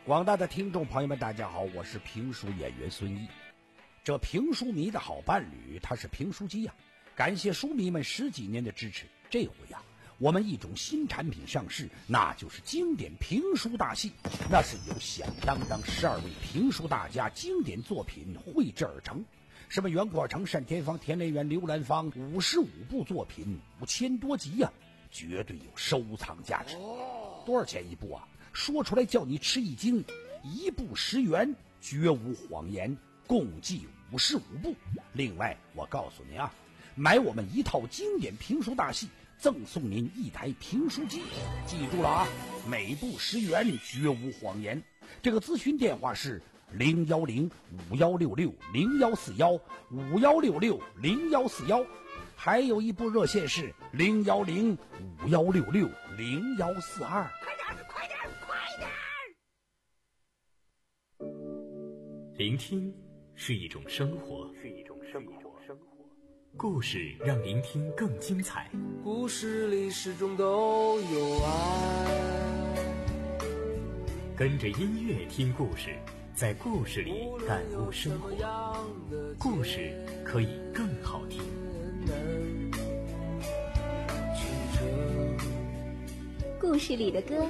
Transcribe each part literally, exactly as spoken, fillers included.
广大的听众朋友们，大家好，我是评书演员孙毅。这评书迷的好伴侣，他是评书机呀、啊！感谢书迷们十几年的支持。这回呀、啊，我们一种新产品上市，那就是经典评书大戏。那是由响当当十二位评书大家经典作品绘制而成，什么袁阔成、单田芳、田连元、刘兰芳，五十五部作品，五千多集呀、啊，绝对有收藏价值。多少钱一部啊？说出来叫你吃一惊，一部十元，绝无谎言，共计五十五部。另外我告诉您啊，买我们一套经典评书大戏，赠送您一台评书机。记住了啊，每部十元，绝无谎言。这个咨询电话是零幺零五幺六六零幺四幺五幺六六零幺四幺，还有一部热线是零幺零五幺六六零幺四二。 聆听是一种生活，是一种生活。故事让聆听更精彩。 故事里始终都有爱。 跟着音乐听故事，在故事里感悟生活。故事可以更好听。 故事里的歌。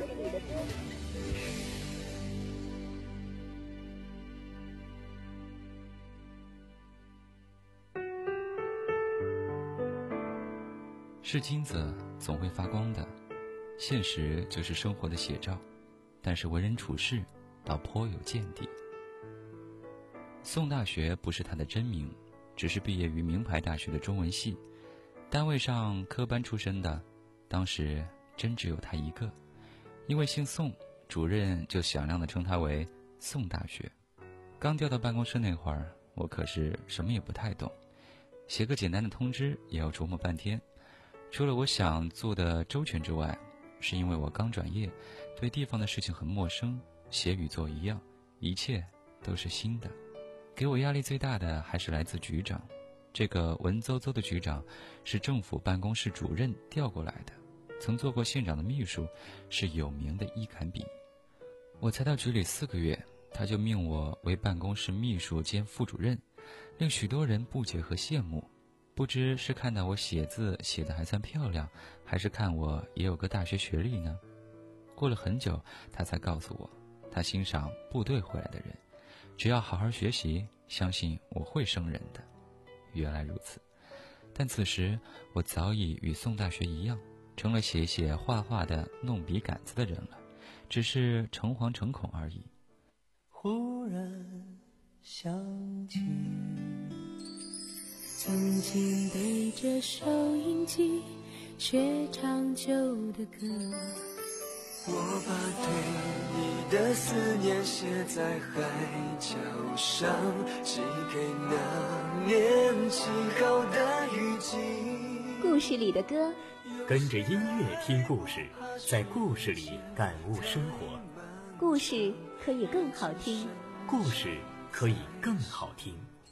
是金子总会发光的，现实就是生活的写照，但是为人处事倒颇有见地。宋大学不是他的真名，只是毕业于名牌大学的中文系，单位上科班出身的，当时真只有他一个，因为姓宋，主任就响亮地称他为宋大学。刚调到办公室那会儿，我可是什么也不太懂，写个简单的通知也要琢磨半天。除了我想做的周全之外，是因为我刚转业，对地方的事情很陌生，写与做一样，一切都是新的。给我压力最大的还是来自局长，这个文绉绉的局长是政府办公室主任调过来的，曾做过县长的秘书，是有名的一杆笔。我才到局里四个月，他就命我为办公室秘书兼副主任，令许多人不解和羡慕。不知是看到我写字写得还算漂亮，还是看我也有个大学学历呢？过了很久，他才告诉我，他欣赏部队回来的人，只要好好学习，相信我会升人的。原来如此，但此时我早已与宋大学一样，成了写写画画的弄笔杆子的人了，只是诚惶诚恐而已。 忽然想起曾经对着收音机学唱旧的歌， 我把对你的思念写在海角上，寄给那年轻后的雨季。 故事里的歌， 跟着音乐听故事，在故事里感悟生活。 故事可以更好听， 故事可以更好听。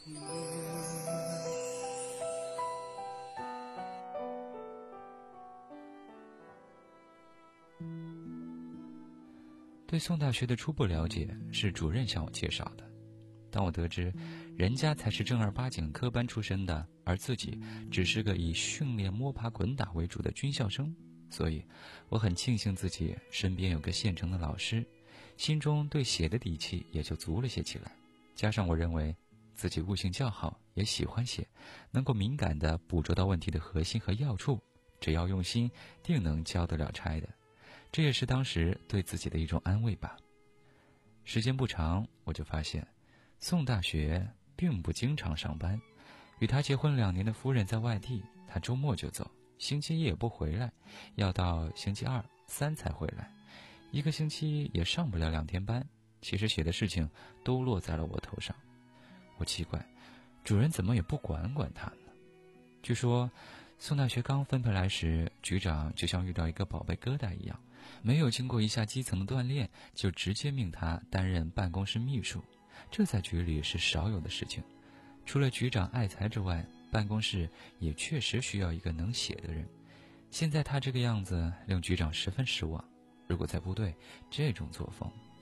对宋大学的初步了解是主任向我介绍的，当我得知人家才是正儿八经科班出身的，而自己只是个以训练摸爬滚打为主的军校生，所以我很庆幸自己身边有个现成的老师，心中对写的底气也就足了些起来。加上我认为自己悟性较好，也喜欢写，能够敏感地捕捉到问题的核心和要处，只要用心，定能交得了差的。这也是当时对自己的一种安慰吧。时间不长，我就发现宋大学并不经常上班，与他结婚两年的夫人在外地，他周末就走，星期一也不回来，要到星期二三才回来，一个星期也上不了两天班。其实写的事情都落在了我头上，我奇怪主任怎么也不管管他呢？据说宋大学刚分配来时，局长就像遇到一个宝贝疙瘩一样，没有经过一下基层的锻炼，就直接命他担任办公室秘书，这在局里是少有的事情。除了局长爱才之外，办公室也确实需要一个能写的人。现在他这个样子令局长十分失望，如果在部队，这种作风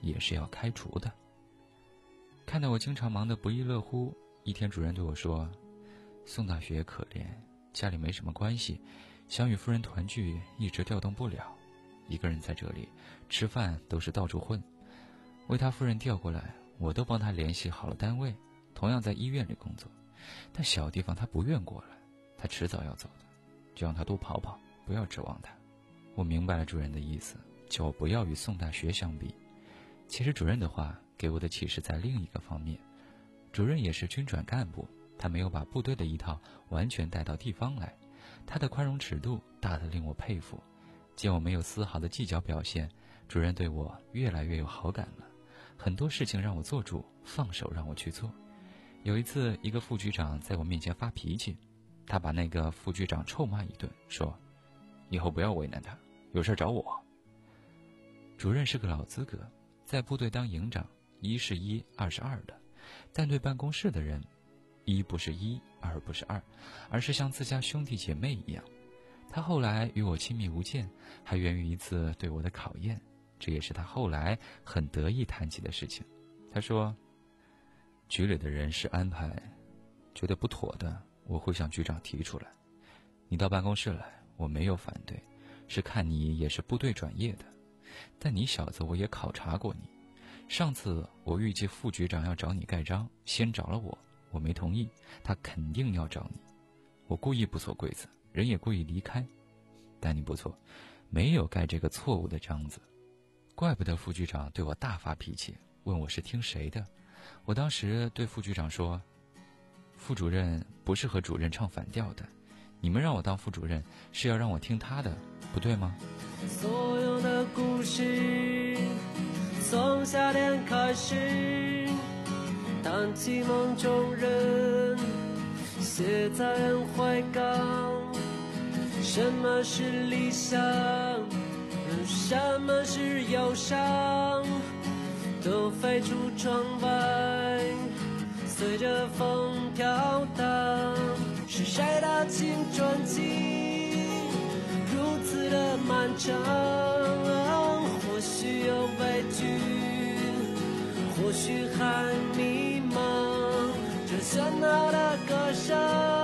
也是要开除的。看到我经常忙得不亦乐乎，一天主任对我说，宋大学可怜，家里没什么关系，想与夫人团聚一直调动不了，一个人在这里吃饭都是到处混。为他夫人调过来，我都帮他联系好了单位，同样在医院里工作，但小地方他不愿过来，他迟早要走的，就让他多跑跑，不要指望他。我明白了主任的意思，叫我不要与宋大学相比。其实主任的话给我的启示在另一个方面，主任也是军转干部，他没有把部队的一套完全带到地方来，他的宽容尺度大得令我佩服。见我没有丝毫的计较表现，主任对我越来越有好感了，很多事情让我做主，放手让我去做。有一次，一个副局长在我面前发脾气，他把那个副局长臭骂一顿，说以后不要为难他，有事找我。主任是个老资格，在部队当营长，一是一，二是二的，但对办公室的人，一不是一，二不是二，而是像自家兄弟姐妹一样。他后来与我亲密无间，还源于一次对我的考验，这也是他后来很得意谈起的事情。他说，局里的人事安排觉得不妥的，我会向局长提出来，你到办公室来，我没有反对，是看你也是部队转业的，但你小子我也考察过你，上次我预计副局长要找你盖章，先找了我，我没同意，他肯定要找你，我故意不锁柜子，人也故意离开，但你不错，没有盖这个错误的章子。怪不得副局长对我大发脾气，问我是听谁的。我当时对副局长说，副主任不是和主任唱反调的，你们让我当副主任是要让我听他的，不对吗？ 所有的故事从夏天开始，谈起梦中人，写在怀港。什么是理想，什么是忧伤，都飞出窗外，随着风飘荡。是谁的青春期如此的漫长？或许有畏惧，或许还迷茫。这喧闹的歌声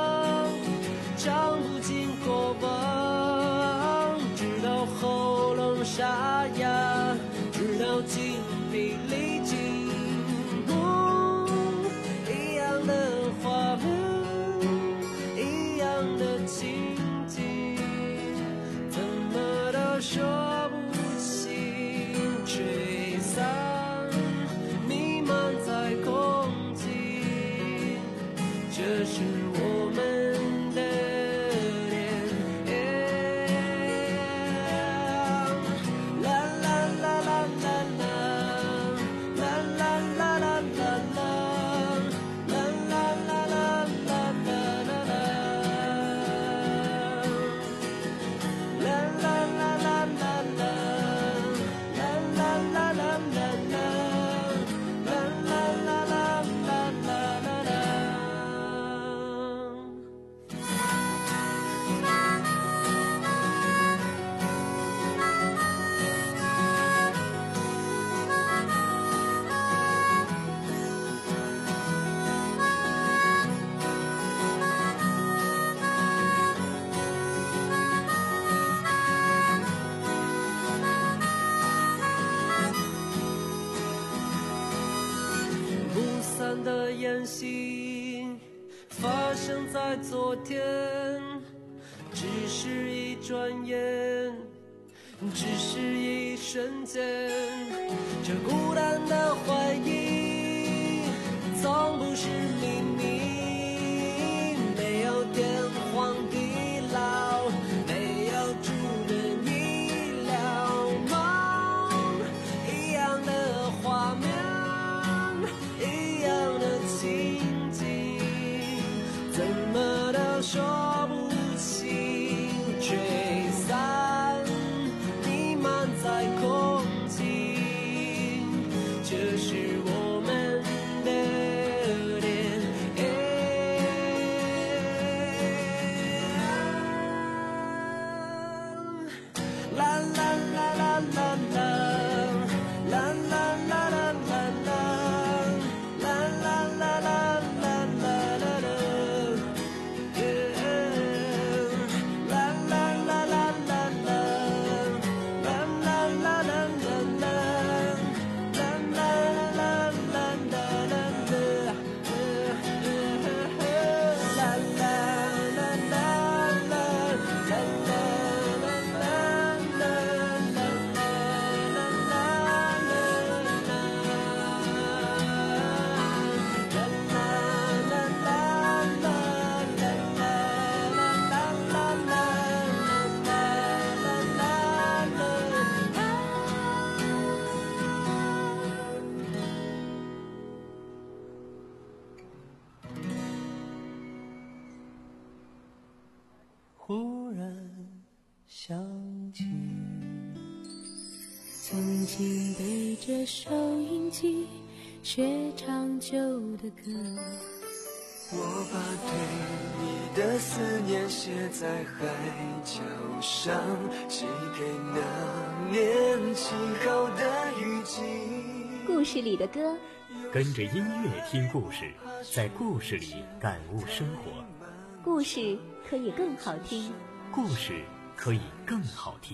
唱不尽过往，直到喉咙沙哑，直到精疲力尽。嗯，一样的画面，一样的情景，怎么都说不清，吹散，弥漫在空气。这是我们的的演习发生在昨天，只是一转眼，只是一瞬间。这孤单的回忆从不是秘密，没有天荒地老，没有主人医疗梦，一样的画面，一样的情景，怎么都说不清，吹散，弥漫在空气。这是我们的脸，啦啦啦啦啦啦，啦啦啦。 忽然想起， 曾经背着收音机学唱旧的歌， 我把对你的思念写在海角上，寄给那年晴好的雨季。 故事里的歌， 跟着音乐听故事，在故事里感悟生活。 故事可以更好听， 故事可以更好听。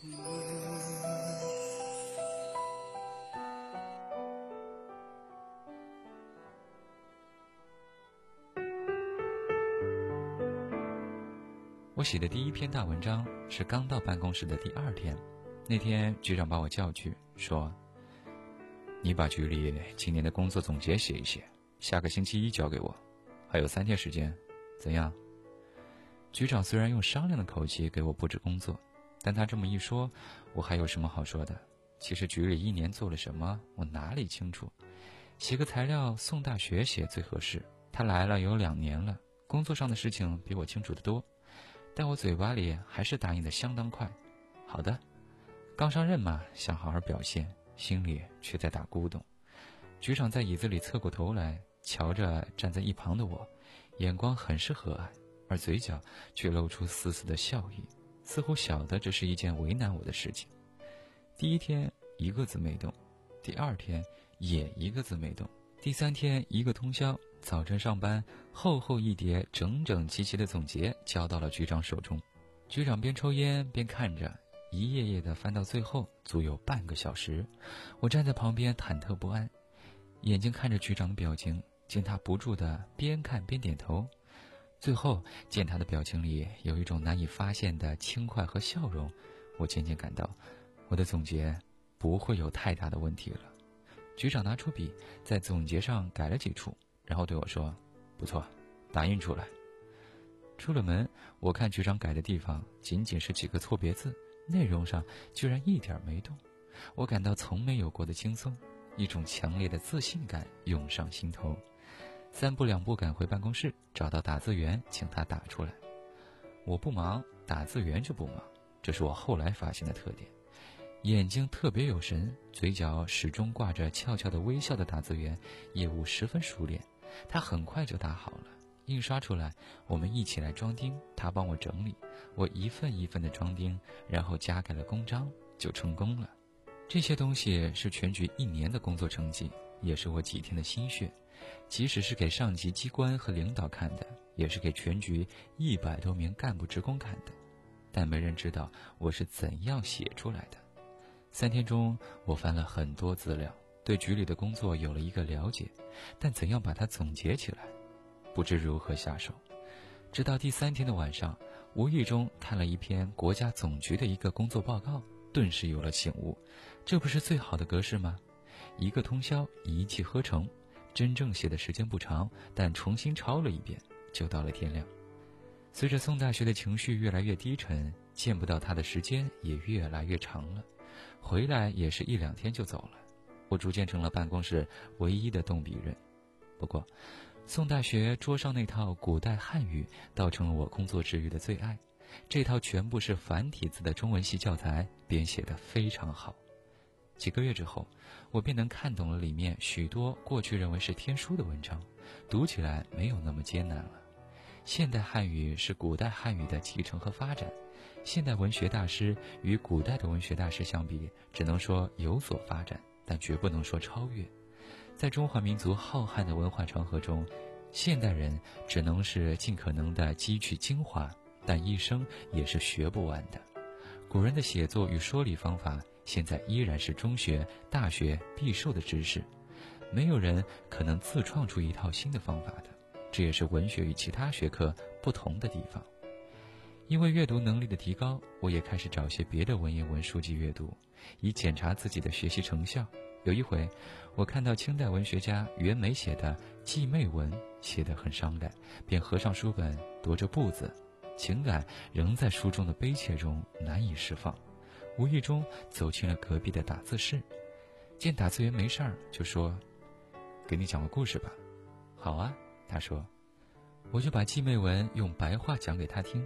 我写的第一篇大文章是刚到办公室的第二天，那天局长把我叫去说，你把局里今年的工作总结写一写，下个星期一交给我，还有三天时间，怎样？局长虽然用商量的口气给我布置工作，但他这么一说，我还有什么好说的？其实局里一年做了什么，我哪里清楚？写个材料送大学写最合适，他来了有两年了，工作上的事情比我清楚得多，但我嘴巴里还是答应的相当快。好的，刚上任嘛，想好好表现，心里却在打咕咚。局长在椅子里侧过头来，瞧着站在一旁的我，眼光很是和蔼，而嘴角却露出丝丝的笑意，似乎晓得这是一件为难我的事情。第一天一个字没动，第二天也一个字没动，第三天一个通宵，早晨上班，厚厚一叠整整齐齐的总结交到了局长手中。局长边抽烟边看着，一页页的翻到最后，足有半个小时。我站在旁边忐忑不安，眼睛看着局长的表情，见他不住的边看边点头。最后见他的表情里有一种难以发现的轻快和笑容，我渐渐感到我的总结不会有太大的问题了。局长拿出笔在总结上改了几处，然后对我说，不错，打印出来。出了门，我看局长改的地方仅仅是几个错别字，内容上居然一点没动。我感到从没有过的轻松，一种强烈的自信感涌上心头。三步两步赶回办公室，找到打字员，请他打出来。我不忙，打字员就不忙，这是我后来发现的特点。眼睛特别有神，嘴角始终挂着俏俏的微笑的打字员，业务十分熟练。他很快就打好了，印刷出来，我们一起来装订，他帮我整理，我一份一份的装订，然后加盖了公章，就成功了。这些东西是全局一年的工作成绩，也是我几天的心血，即使是给上级机关和领导看的，也是给全局一百多名干部职工看的，但没人知道我是怎样写出来的。三天中，我翻了很多资料，对局里的工作有了一个了解，但怎样把它总结起来，不知如何下手。直到第三天的晚上，无意中看了一篇国家总局的一个工作报告，顿时有了醒悟，这不是最好的格式吗？一个通宵，一气呵成，真正写的时间不长，但重新抄了一遍，就到了天亮。随着宋大学的情绪越来越低沉，见不到他的时间也越来越长了，回来也是一两天就走了。我逐渐成了办公室唯一的动笔人。不过宋大学桌上那套古代汉语倒成了我工作之余的最爱，这套全部是繁体字的中文系教材，编写得非常好。几个月之后，我便能看懂了里面许多过去认为是天书的文章，读起来没有那么艰难了。现代汉语是古代汉语的继承和发展，现代文学大师与古代的文学大师相比，只能说有所发展，但绝不能说超越。在中华民族浩瀚的文化长河中，现代人只能是尽可能的汲取精华，但一生也是学不完的。古人的写作与说理方法，现在依然是中学、大学必受的知识，没有人可能自创出一套新的方法的，这也是文学与其他学科不同的地方。因为阅读能力的提高，我也开始找些别的文言文书籍阅读，以检查自己的学习成效。有一回，我看到清代文学家袁枚写的《寄媚文》，写得很伤感，便合上书本，踱着步子，情感仍在书中的悲切中难以释放。无意中走进了隔壁的打字室，见打字员没事儿，就说：“给你讲个故事吧。”“好啊。”他说。我就把寄媚文用白话讲给他听，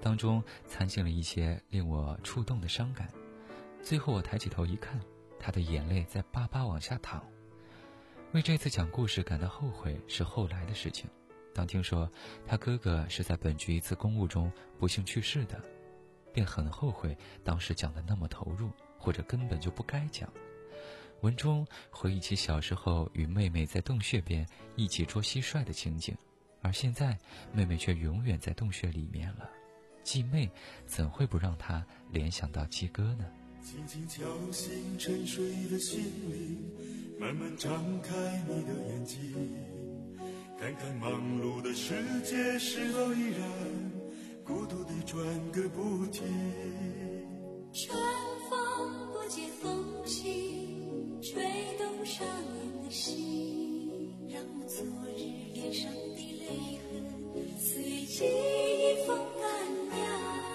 当中掺进了一些令我触动的伤感。最后我抬起头一看，他的眼泪在巴巴往下淌。为这次讲故事感到后悔是后来的事情，当听说他哥哥是在本局一次公务中不幸去世的，便很后悔当时讲得那么投入，或者根本就不该讲。文中回忆起小时候与妹妹在洞穴边一起捉蟋蟀的情景，而现在妹妹却永远在洞穴里面了，继妹怎会不让她联想到继哥呢？ 轻轻敲醒沉睡的心灵，慢慢张开你的眼睛，看看忙碌的世界是否依然孤独地转个不停。 春风不解风情，吹动少年的心，让我昨日脸上的泪痕随记忆风干掉。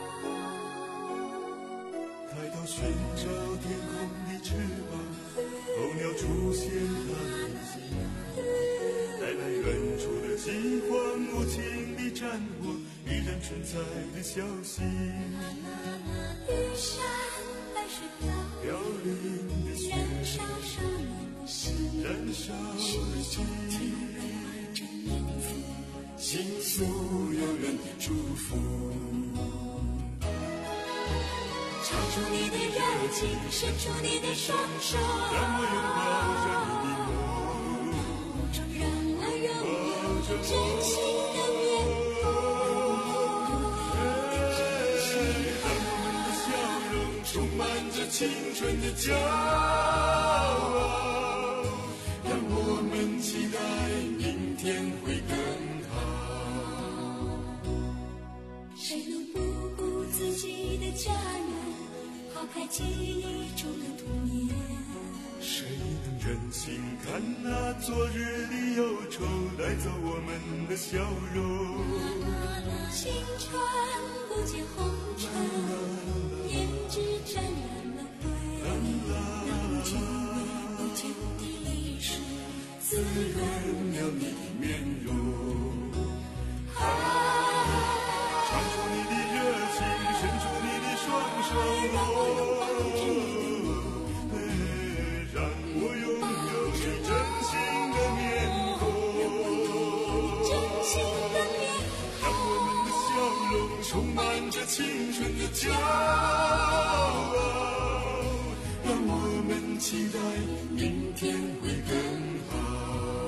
抬头寻找天空的翅膀，候鸟出现它的心，带来远处的饥荒，无情的战火依然存在的消息。 玉山白水飘零的雪，燃烧少年的心， 燃烧的心， 这年子倾诉有人的祝福。 唱出你的热情，伸出你的双手， 让我拥抱着你的梦， 让我拥有真心的面孔， 让我们的笑容充满着青春的骄傲，让我们期待明天会更好。 谁能不顾自己的家园，抛开记忆中的童年？ 谁能忍心看那昨日的忧愁带走我们的笑容？ 青春不解红尘，胭脂沾染了灰，让久违不久的历史滋润了你的面容。 唱出你的热情，伸出你的双手， 让我拥抱着你的梦， 让我拥有你真心的面孔， 真心的面孔， 让我们的笑容充满着青春的骄傲，让我们期待明天会更好。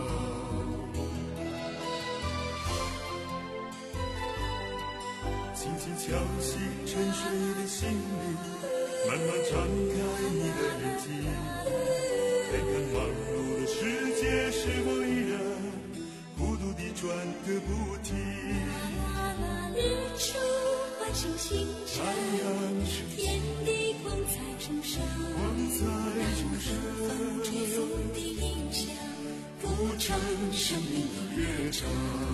轻轻敲醒沉睡的心灵，慢慢张开你的眼睛，看看忙碌的世界是否依然孤独地转个不停。 日出唤醒星辰，天地光彩重生， 光彩重生， 风吹风的影响， 谱成生命的乐章。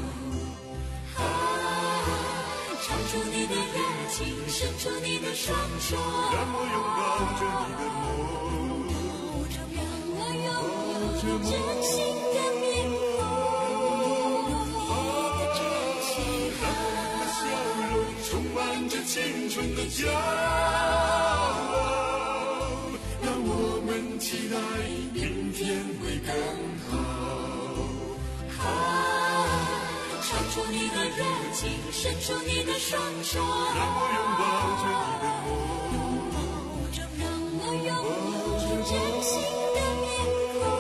唱出你的热情，伸出你的双手， 让我拥抱着你的梦， 让我拥有真心的面孔，真心让我们的笑容充满着青春的骄傲，让我们期待明天会更好。 唱出你的热情，伸出你的双手， 让我拥抱着你的梦， 让我拥有真心的面孔，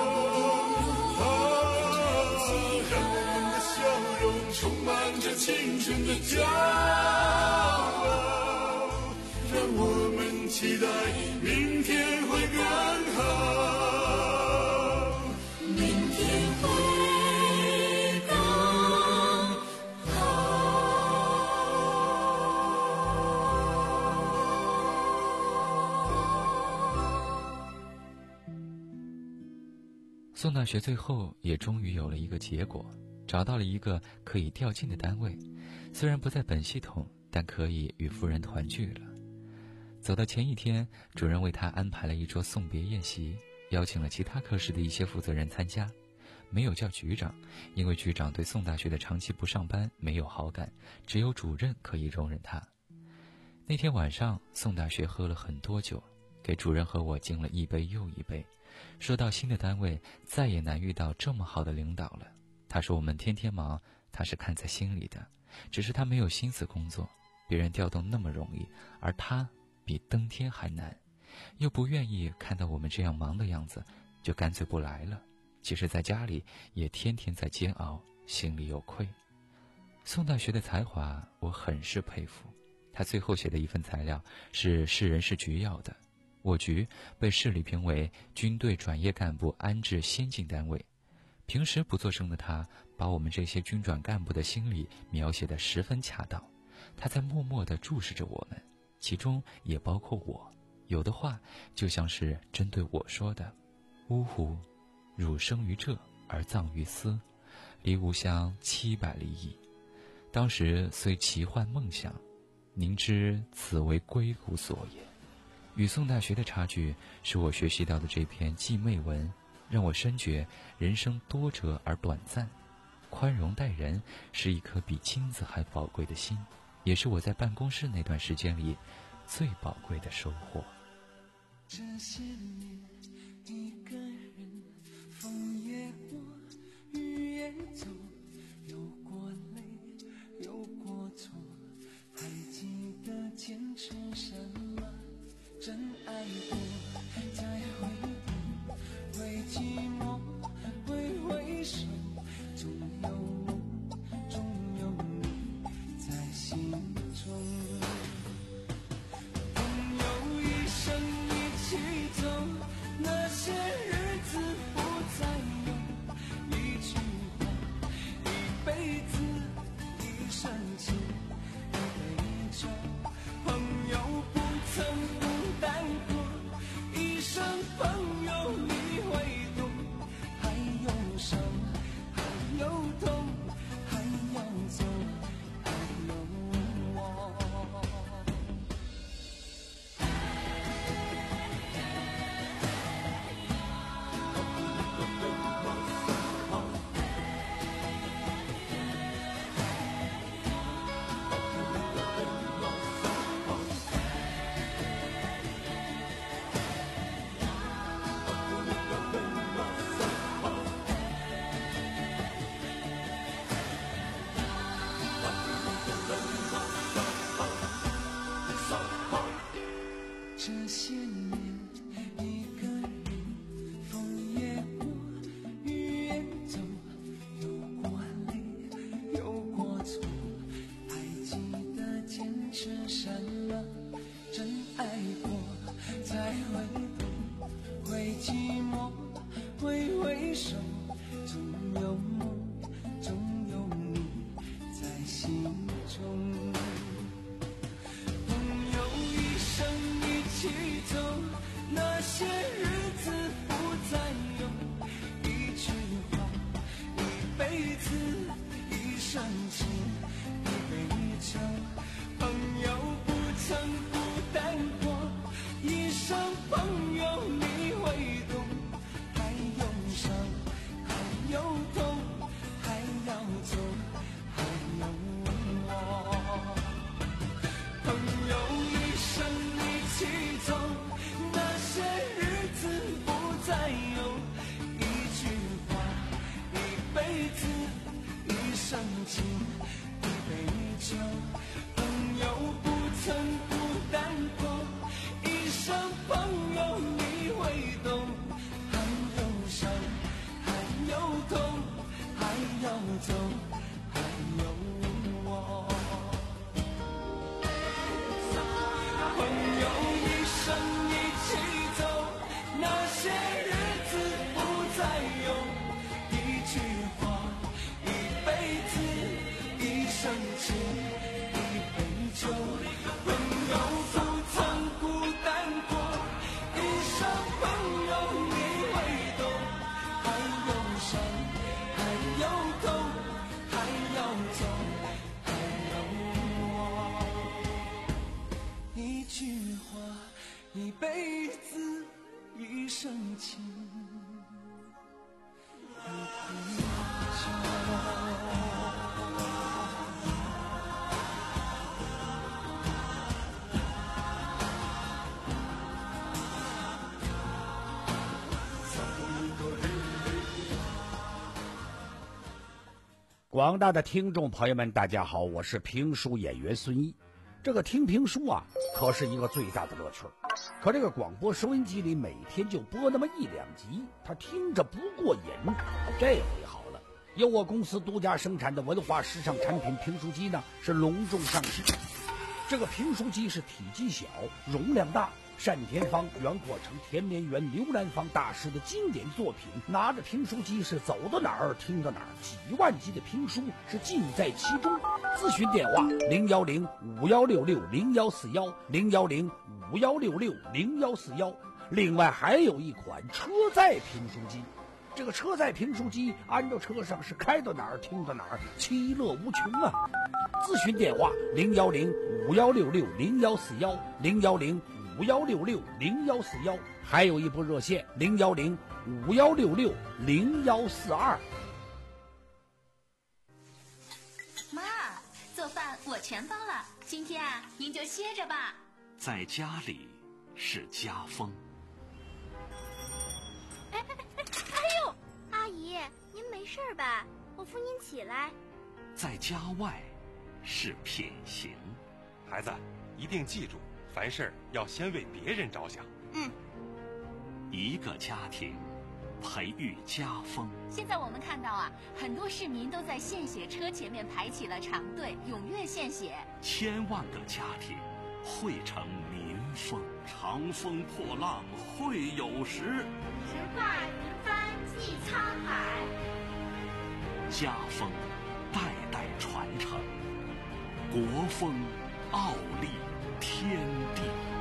让我们的笑容充满着青春的骄傲，让我们期待明天会更好，明天会宋大学最后也终于有了一个结果，找到了一个可以调进的单位，虽然不在本系统，但可以与夫人团聚了。走到前一天，主任为他安排了一桌送别宴席，邀请了其他科室的一些负责人参加，没有叫局长，因为局长对宋大学的长期不上班没有好感，只有主任可以容忍他。 那天晚上，宋大学喝了很多酒，给主任和我敬了一杯又一杯，说到新的单位再也难遇到这么好的领导了。他说我们天天忙，他是看在心里的，只是他没有心思工作，别人调动那么容易，而他比登天还难，又不愿意看到我们这样忙的样子，就干脆不来了。其实在家里也天天在煎熬，心里有愧。宋大学的才华我很是佩服，他最后写的一份材料是市人事局要的，我局被市里评为军队转业干部安置先进单位。平时不作声的他，把我们这些军转干部的心理描写得十分恰当。他在默默地注视着我们，其中也包括我，有的话就像是针对我说的：呜呼，汝生于这而葬于斯，离吾乡七百里矣。当时虽奇幻梦想，宁知此为归骨所也。与宋大学的差距，是我学习到的这篇寄媚文，让我深觉人生多折而短暂，宽容待人是一颗比金子还宝贵的心，也是我在办公室那段时间里最宝贵的收获。 这些年一个人，风也过，雨也走，有过泪，有过错，还记得坚持什么？真爱过，再回头，会寂寞，会回首，总有梦，总有你在心中。朋友一生一起走，那些日子不再有，一句话，一辈子，一生情，一杯酒。朋友不曾孤单过，一生朋友你会懂，还有伤，还有痛，还要走，还有我。这些年一个人，风也过，雨也走，有过泪，有过错，还记得坚持什么？真爱过，再回头，会寂寞，会回首，总有梦，总有你在心中。一起走，那些日子不再有，一句话，一辈子，一生情，一杯酒。朋友不曾孤单过，一生朋友你会懂，还有伤，还有痛，还要走，还有我。朋友一生一起走，那些日子不再有，一句话，一辈子，一生情，一杯酒。朋友不曾孤单过，一生朋友你会懂，还有伤，还有痛，还要走，还有我。朋友一生一起走，那些日子不再有，一句话，一辈子，一生情，一杯酒。朋友不曾孤单过，一生朋友你会懂，还有伤，还有痛，还广大的听众朋友们，大家好，我是评书演员孙一。这个听评书啊，可是一个最大的乐趣。可这个广播收音机里每天就播那么一两集，他听着不过瘾。这回好了，由我公司独家生产的文化时尚产品评书机呢，是隆重上市。这个评书机是体积小，容量大。单田芳、袁阔成、田连元、刘兰芳大师的经典作品，拿着评书机是走到哪儿听到哪儿，几万集的评书是尽在其中。咨询电话零幺零五幺六六零幺四幺零幺零五幺六六零幺四幺。另外还有一款车载评书机，这个车载评书机安到车上是开到哪儿听到哪儿，其乐无穷啊！咨询电话零幺零五幺六六零幺四幺零幺零五幺六六零幺四幺，还有一部热线零幺零五幺六六零幺四二。 妈，做饭我全包了，今天啊，您就歇着吧。 在家里是家风。 哎哎哎哎呦，阿姨，您没事吧？我扶您起来。 在家外是品行。 孩子，一定记住，凡事要先为别人着想。 嗯。 一个家庭培育家风。 现在我们看到啊，很多市民都在献血车前面排起了长队，踊跃献血。 千万个家庭汇成民风。长风破浪会有时， 直挂云帆济沧海。 家风代代传承，国风傲立天地。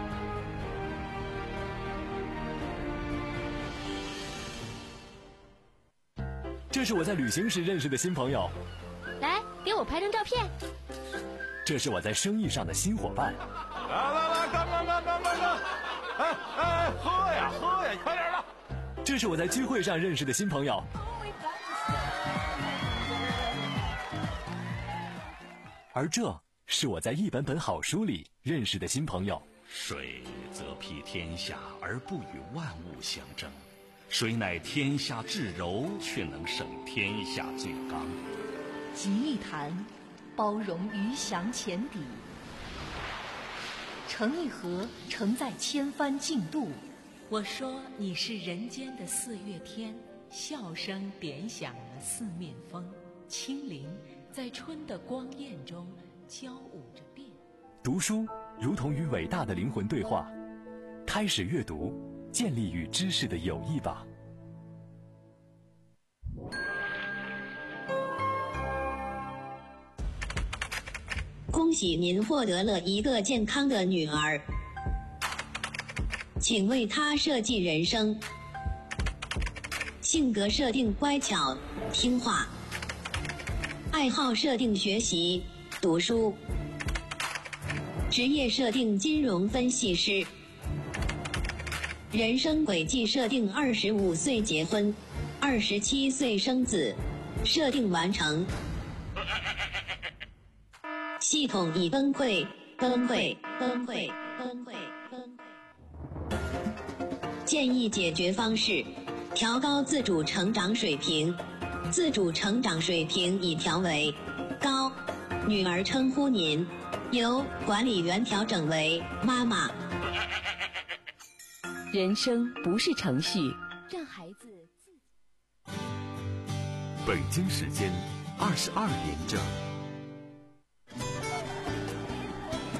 这是我在旅行时认识的新朋友， 来给我拍张照片。 这是我在生意上的新伙伴。 来来来，干干干干干干！哎哎，喝呀喝呀，快点的！ 这是我在聚会上认识的新朋友。而这是我在一本本好书里认识的新朋友。 水则披天下而不与万物相争，水乃天下至柔，却能胜天下最刚。 集一谈，包容鱼翔浅底；成一河，承载千帆竞渡。 我说你是人间的四月天，笑声点响了四面风，清灵在春的光艳中交舞着变。 读书如同与伟大的灵魂对话，开始阅读，建立与知识的友谊吧。 恭喜您获得了一个健康的女儿，请为她设计人生。性格设定乖巧听话，爱好设定学习读书，职业设定金融分析师，人生轨迹设定二十五岁结婚，二十七岁生子，设定完成。系统已崩溃，崩溃，崩溃，崩溃，崩溃。建议解决方式：调高自主成长水平。自主成长水平已调为高，女儿称呼您，由管理员调整为妈妈。 人生不是程序， 让孩子自己。 北京时间二十二点整。